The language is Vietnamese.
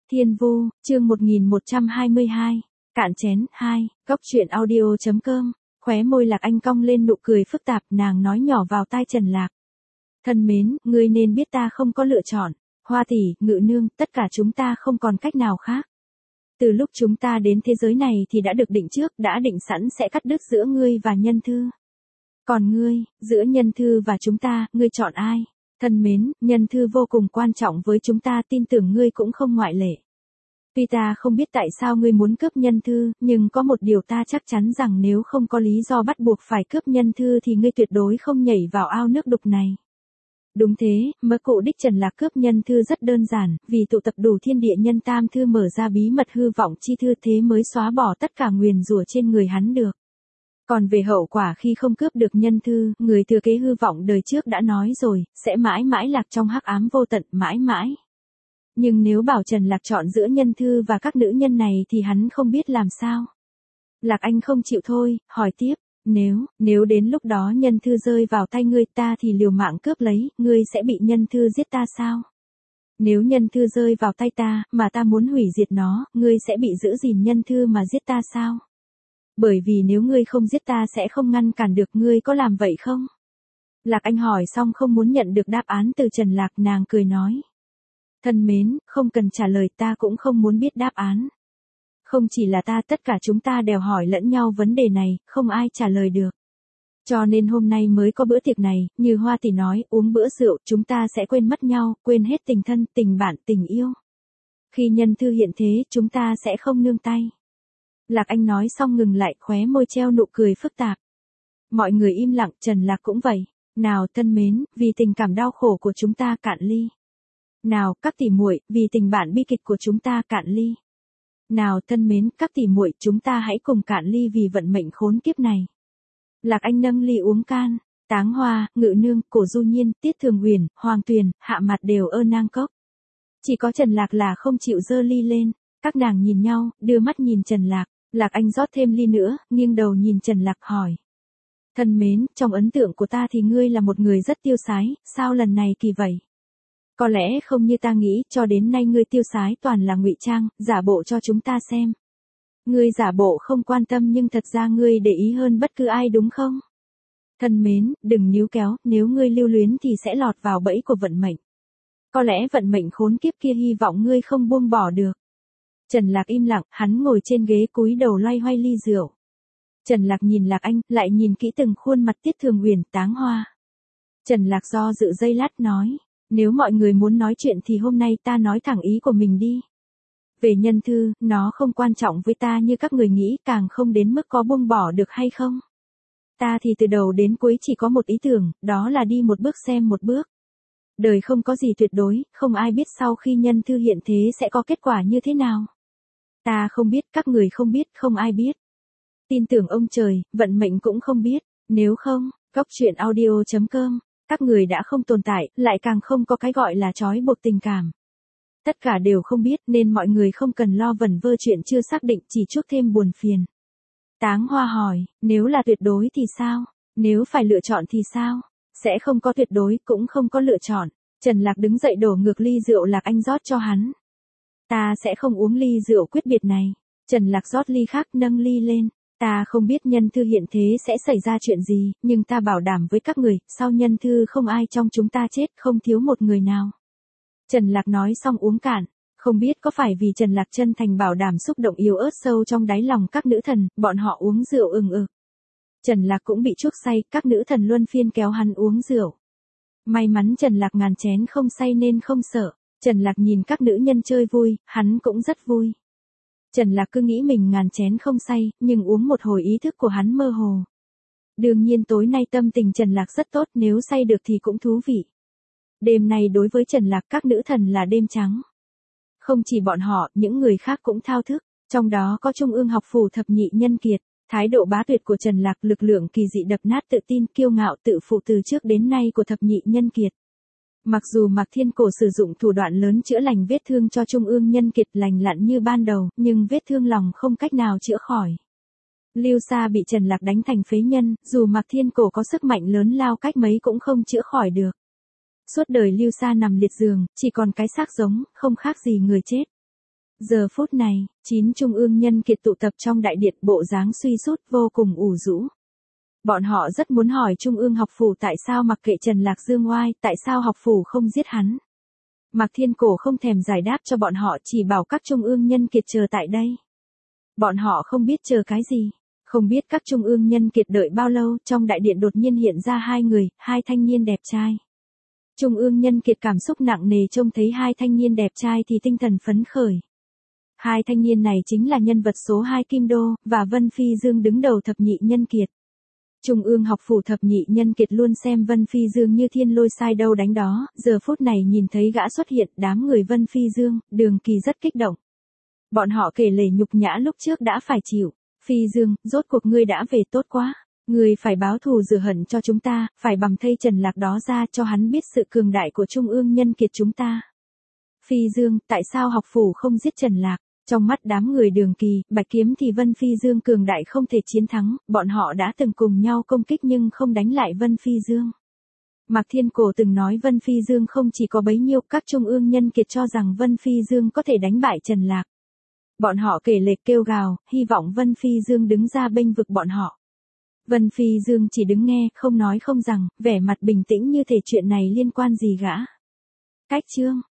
Thiên Vu, chương 1122, cạn chén 2, góc truyện audio.com, khóe môi Lạc Anh cong lên nụ cười phức tạp, nàng nói nhỏ vào tai Trần Lạc. Thân mến, ngươi nên biết ta không có lựa chọn, Hoa tỷ, Ngự nương, tất cả chúng ta không còn cách nào khác. Từ lúc chúng ta đến thế giới này thì đã được định trước, đã định sẵn sẽ cắt đứt giữa ngươi và Nhân Thư. Còn ngươi, giữa Nhân Thư và chúng ta, ngươi chọn ai? Thân mến, Nhân Thư vô cùng quan trọng với chúng ta, tin tưởng ngươi cũng không ngoại lệ. Tuy ta không biết tại sao ngươi muốn cướp Nhân Thư, nhưng có một điều ta chắc chắn rằng nếu không có lý do bắt buộc phải cướp Nhân Thư thì ngươi tuyệt đối không nhảy vào ao nước đục này. Đúng thế, mớ cụ đích Trần Lạc cướp Nhân Thư rất đơn giản, vì tụ tập đủ thiên địa nhân tam thư mở ra bí mật hư vọng chi thư, thế mới xóa bỏ tất cả nguyền rủa trên người hắn được. Còn về hậu quả khi không cướp được Nhân Thư, người thừa kế hư vọng đời trước đã nói rồi, sẽ mãi mãi lạc trong hắc ám vô tận, mãi mãi. Nhưng nếu bảo Trần Lạc chọn giữa Nhân Thư và các nữ nhân này thì hắn không biết làm sao. Lạc Anh không chịu thôi, hỏi tiếp, nếu đến lúc đó Nhân Thư rơi vào tay ngươi, ta thì liều mạng cướp lấy, ngươi sẽ bị Nhân Thư giết ta sao? Nếu Nhân Thư rơi vào tay ta, mà ta muốn hủy diệt nó, ngươi sẽ bị giữ gìn Nhân Thư mà giết ta sao? Bởi vì nếu ngươi không giết ta sẽ không ngăn cản được, ngươi có làm vậy không? Lạc Anh hỏi xong không muốn nhận được đáp án từ Trần Lạc, nàng cười nói. Thân mến, không cần trả lời, ta cũng không muốn biết đáp án. Không chỉ là ta, tất cả chúng ta đều hỏi lẫn nhau vấn đề này, không ai trả lời được. Cho nên hôm nay mới có bữa tiệc này, như Hoa tỷ nói, uống bữa rượu, chúng ta sẽ quên mất nhau, quên hết tình thân, tình bạn, tình yêu. Khi Nhân Thư hiện thế, chúng ta sẽ không nương tay. Lạc Anh nói xong ngừng lại, khóe môi treo nụ cười phức tạp. Mọi người im lặng, Trần Lạc cũng vậy. Nào thân mến, vì tình cảm đau khổ của chúng ta cạn ly. Nào các tỷ muội, vì tình bạn bi kịch của chúng ta cạn ly. Nào thân mến, các tỷ muội, chúng ta hãy cùng cạn ly vì vận mệnh khốn kiếp này. Lạc Anh nâng ly uống can, Táng Hoa, Ngự nương, Cổ Du Nhiên, Tiết Thường Huyền, Hoàng Tuyền, Hạ Mặt đều nang cốc. Chỉ có Trần Lạc là không chịu giơ ly lên. Các nàng nhìn nhau, đưa mắt nhìn Trần Lạc. Lạc Anh rót thêm ly nữa, nghiêng đầu nhìn Trần Lạc hỏi. Thân mến, trong ấn tượng của ta thì ngươi là một người rất tiêu sái, sao lần này kỳ vậy? Có lẽ không như ta nghĩ, cho đến nay ngươi tiêu sái toàn là ngụy trang, giả bộ cho chúng ta xem. Ngươi giả bộ không quan tâm nhưng thật ra ngươi để ý hơn bất cứ ai đúng không? Thân mến, đừng níu kéo, nếu ngươi lưu luyến thì sẽ lọt vào bẫy của vận mệnh. Có lẽ vận mệnh khốn kiếp kia hy vọng ngươi không buông bỏ được. Trần Lạc im lặng, hắn ngồi trên ghế cúi đầu loay hoay ly rượu. Trần Lạc nhìn Lạc Anh, lại nhìn kỹ từng khuôn mặt Tiết Thường Huyền, Táng Hoa. Trần Lạc do dự giây lát nói, nếu mọi người muốn nói chuyện thì hôm nay ta nói thẳng ý của mình đi. Về Nhân Thư, nó không quan trọng với ta như các người nghĩ, càng không đến mức có buông bỏ được hay không. Ta thì từ đầu đến cuối chỉ có một ý tưởng, đó là đi một bước xem một bước. Đời không có gì tuyệt đối, không ai biết sau khi Nhân Thư hiện thế sẽ có kết quả như thế nào. Ta không biết, các người không biết, không ai biết. Tin tưởng ông trời, vận mệnh cũng không biết, nếu không, góc truyện audio.com, các người đã không tồn tại, lại càng không có cái gọi là trói buộc tình cảm. Tất cả đều không biết nên mọi người không cần lo vẩn vơ chuyện chưa xác định, chỉ chuốc thêm buồn phiền. Táng Hoa hỏi, nếu là tuyệt đối thì sao? Nếu phải lựa chọn thì sao? Sẽ không có tuyệt đối, cũng không có lựa chọn. Trần Lạc đứng dậy đổ ngược ly rượu Lạc Anh rót cho hắn. Ta sẽ không uống ly rượu quyết biệt này. Trần Lạc rót ly khác, nâng ly lên. Ta không biết Nhân Thư hiện thế sẽ xảy ra chuyện gì, nhưng ta bảo đảm với các người, sau Nhân Thư không ai trong chúng ta chết, không thiếu một người nào. Trần Lạc nói xong uống cạn. Không biết có phải vì Trần Lạc chân thành bảo đảm xúc động yếu ớt sâu trong đáy lòng các nữ thần, bọn họ uống rượu ừng ực. Trần Lạc cũng bị chuốc say, các nữ thần luân phiên kéo hắn uống rượu. May mắn Trần Lạc ngàn chén không say nên không sợ. Trần Lạc nhìn các nữ nhân chơi vui, hắn cũng rất vui. Trần Lạc cứ nghĩ mình ngàn chén không say, nhưng uống một hồi ý thức của hắn mơ hồ. Đương nhiên tối nay tâm tình Trần Lạc rất tốt, nếu say được thì cũng thú vị. Đêm này đối với Trần Lạc các nữ thần là đêm trắng. Không chỉ bọn họ, những người khác cũng thao thức, trong đó có Trung ương học phủ thập nhị nhân kiệt. Thái độ bá tuyệt của Trần Lạc, lực lượng kỳ dị đập nát tự tin, kiêu ngạo tự phụ từ trước đến nay của thập nhị nhân kiệt. Mặc dù Mạc Thiên Cổ sử dụng thủ đoạn lớn chữa lành vết thương cho Trung ương nhân kiệt lành lặn như ban đầu, nhưng vết thương lòng không cách nào chữa khỏi. Lưu Sa bị Trần Lạc đánh thành phế nhân, dù Mạc Thiên Cổ có sức mạnh lớn lao cách mấy cũng không chữa khỏi được. Suốt đời Lưu Sa nằm liệt giường, chỉ còn cái xác giống, không khác gì người chết. Giờ phút này, 9 trung ương nhân kiệt tụ tập trong đại điện, bộ dáng suy sút vô cùng ủ rũ. Bọn họ rất muốn hỏi Trung ương học phủ tại sao mặc kệ Trần Lạc Dương oai, tại sao học phủ không giết hắn. Mạc Thiên Cổ không thèm giải đáp cho bọn họ, chỉ bảo các trung ương nhân kiệt chờ tại đây. Bọn họ không biết chờ cái gì, không biết các trung ương nhân kiệt đợi bao lâu, trong đại điện đột nhiên hiện ra hai người, hai thanh niên đẹp trai. Trung ương nhân kiệt cảm xúc nặng nề trông thấy hai thanh niên đẹp trai thì tinh thần phấn khởi. Hai thanh niên này chính là nhân vật số 2 Kim Đô, và Vân Phi Dương đứng đầu thập nhị nhân kiệt. Trung ương học phủ thập nhị nhân kiệt luôn xem Vân Phi Dương như thiên lôi sai đâu đánh đó, giờ phút này nhìn thấy gã xuất hiện, đám người Vân Phi Dương, Đường Kỳ rất kích động. Bọn họ kể lể nhục nhã lúc trước đã phải chịu. Phi Dương, rốt cuộc ngươi đã về tốt quá. Ngươi phải báo thù rửa hận cho chúng ta, phải bầm thây Trần Lạc đó ra cho hắn biết sự cường đại của trung ương nhân kiệt chúng ta. Phi Dương, tại sao học phủ không giết Trần Lạc? Trong mắt đám người Đường Kỳ, Bạch Kiếm thì Vân Phi Dương cường đại không thể chiến thắng, bọn họ đã từng cùng nhau công kích nhưng không đánh lại Vân Phi Dương. Mạc Thiên Cổ từng nói Vân Phi Dương không chỉ có bấy nhiêu, các trung ương nhân kiệt cho rằng Vân Phi Dương có thể đánh bại Trần Lạc. Bọn họ kể lể kêu gào, hy vọng Vân Phi Dương đứng ra bênh vực bọn họ. Vân Phi Dương chỉ đứng nghe, không nói không rằng, vẻ mặt bình tĩnh như thể chuyện này liên quan gì gã. Cách chương